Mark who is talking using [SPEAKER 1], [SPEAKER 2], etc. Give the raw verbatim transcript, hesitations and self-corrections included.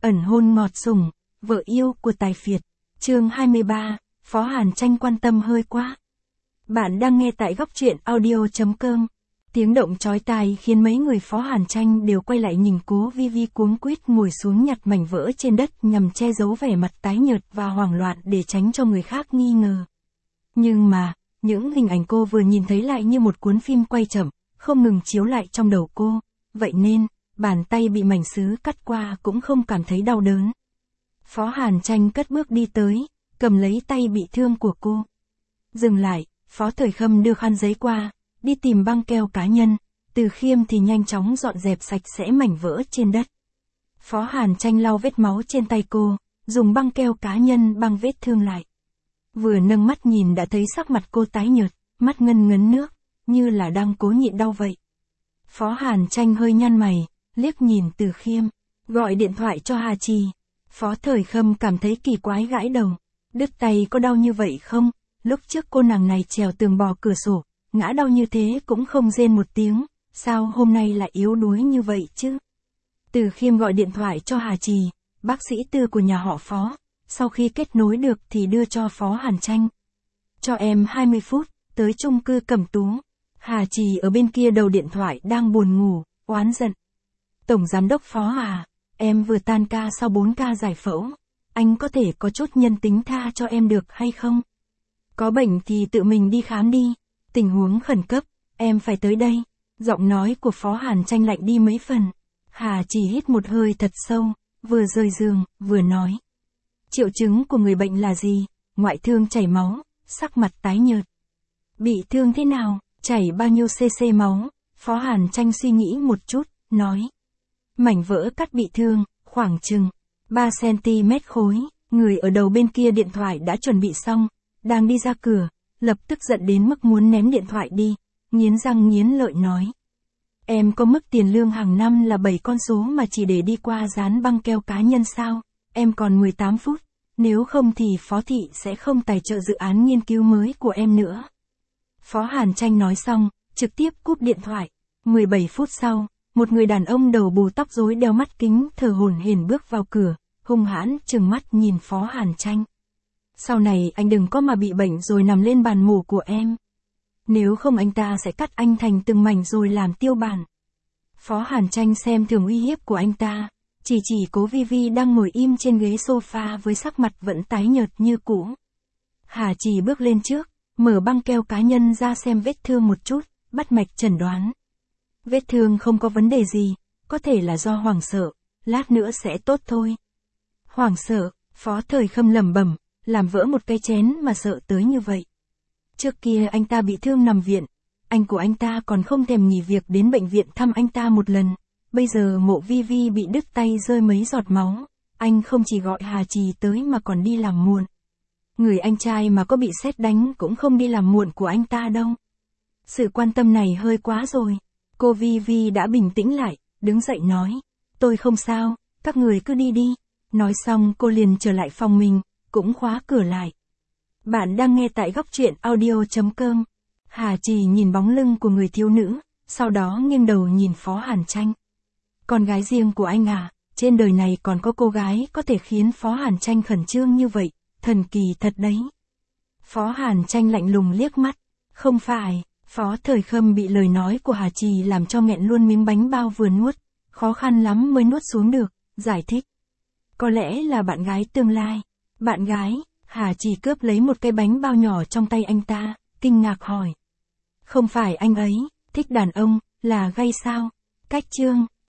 [SPEAKER 1] Ẩn hôn ngọt sủng, vợ yêu của tài phiệt. Chương hai mươi ba, Phó Hàn Tranh quan tâm hơi quá. Bạn đang nghe tại góc truyện audio.com. Tiếng động chói tai khiến mấy người Phó Hàn Tranh đều quay lại nhìn Cố Vi Vi cuống quýt ngồi xuống nhặt mảnh vỡ trên đất nhằm che giấu vẻ mặt tái nhợt và hoảng loạn để tránh cho người khác nghi ngờ. Nhưng mà, những hình ảnh cô vừa nhìn thấy lại như một cuốn phim quay chậm, không ngừng chiếu lại trong đầu cô, vậy nên, bàn tay bị mảnh sứ cắt qua cũng không cảm thấy đau đớn. Phó Hàn Tranh cất bước đi tới, cầm lấy tay bị thương của cô. Dừng lại, Phó Thời Khâm đưa khăn giấy qua, đi tìm băng keo cá nhân, Từ Khiêm thì nhanh chóng dọn dẹp sạch sẽ mảnh vỡ trên đất. Phó Hàn Tranh lau vết máu trên tay cô, dùng băng keo cá nhân băng vết thương lại. Vừa nâng mắt nhìn đã thấy sắc mặt cô tái nhợt, mắt ngân ngấn nước, như là đang cố nhịn đau vậy. Phó Hàn Tranh hơi nhăn mày, liếc nhìn Từ Khiêm, gọi điện thoại cho Hà Trì. Phó Thời Khâm cảm thấy kỳ quái gãi đầu, đứt tay có đau như vậy không? Lúc trước cô nàng này trèo tường bò cửa sổ, ngã đau như thế cũng không rên một tiếng, sao hôm nay lại yếu đuối như vậy chứ? Từ Khiêm gọi điện thoại cho Hà Trì, bác sĩ Tư của nhà họ Phó, sau khi kết nối được thì đưa cho Phó Hàn Tranh. Cho em hai mươi phút, tới chung cư Cẩm Tú. Hà Trì ở bên kia đầu điện thoại đang buồn ngủ, oán giận. Tổng giám đốc Phó à, em vừa tan ca sau bốn ca giải phẫu, anh có thể có chút nhân tính tha cho em được hay không? Có bệnh thì tự mình đi khám đi, tình huống khẩn cấp, em phải tới đây. Giọng nói của Phó Hàn Tranh lạnh đi mấy phần. Hà Trì hít một hơi thật sâu, vừa rời giường, vừa nói. Triệu chứng của người bệnh là gì? Ngoại thương chảy máu, sắc mặt tái nhợt. Bị thương thế nào? Chảy bao nhiêu cc máu? Phó Hàn Tranh suy nghĩ một chút, nói. Mảnh vỡ cắt bị thương, khoảng chừng ba xăng-ti-mét khối. Người ở đầu bên kia điện thoại đã chuẩn bị xong, đang đi ra cửa, lập tức giận đến mức muốn ném điện thoại đi, nghiến răng nghiến lợi nói. Em có mức tiền lương hàng năm là bảy con số mà chỉ để đi qua dán băng keo cá nhân sao? Em còn mười tám phút, nếu không thì Phó Thị sẽ không tài trợ dự án nghiên cứu mới của em nữa. Phó Hàn Tranh nói xong, trực tiếp cúp điện thoại. mười bảy phút sau, một người đàn ông đầu bù tóc rối đeo mắt kính thở hổn hển bước vào cửa, hung hãn trừng mắt nhìn Phó Hàn Tranh. Sau này anh đừng có mà bị bệnh rồi nằm lên bàn mổ của em. Nếu không anh ta sẽ cắt anh thành từng mảnh rồi làm tiêu bản. Phó Hàn Tranh xem thường uy hiếp của anh ta, chỉ chỉ Cố Vi Vi đang ngồi im trên ghế sofa với sắc mặt vẫn tái nhợt như cũ. Hà Trì bước lên trước, mở băng keo cá nhân ra xem vết thương một chút, bắt mạch chẩn đoán. Vết thương không có vấn đề gì, có thể là do hoảng sợ, lát nữa sẽ tốt thôi. Hoảng sợ, Phó Thời Khâm lẩm bẩm, làm vỡ một cái chén mà sợ tới như vậy. Trước kia anh ta bị thương nằm viện, anh của anh ta còn không thèm nghỉ việc đến bệnh viện thăm anh ta một lần. Bây giờ Mộ Vi Vi bị đứt tay rơi mấy giọt máu, anh không chỉ gọi Hà Trì tới mà còn đi làm muộn. Người anh trai mà có bị sét đánh cũng không đi làm muộn của anh ta đâu. Sự quan tâm này hơi quá rồi. Cô Vi Vi đã bình tĩnh lại, đứng dậy nói. Tôi không sao, các người cứ đi đi. Nói xong cô liền trở lại phòng mình, cũng khóa cửa lại. Bạn đang nghe tại góc truyện audio.com. Hà Trì nhìn bóng lưng của người thiếu nữ, sau đó nghiêng đầu nhìn Phó Hàn Tranh. Con gái riêng của anh à, trên đời này còn có cô gái có thể khiến Phó Hàn Tranh khẩn trương như vậy, thần kỳ thật đấy. Phó Hàn Tranh lạnh lùng liếc mắt, không phải. Phó Thời Khâm bị lời nói của Hà Trì làm cho nghẹn luôn miếng bánh bao vừa nuốt, khó khăn lắm mới nuốt xuống được, giải thích. Có lẽ là bạn gái tương lai. Bạn gái? Hà Trì cướp lấy một cái bánh bao nhỏ trong tay anh ta, kinh ngạc hỏi. Không phải anh ấy, thích đàn ông, là gay sao? Cách chương.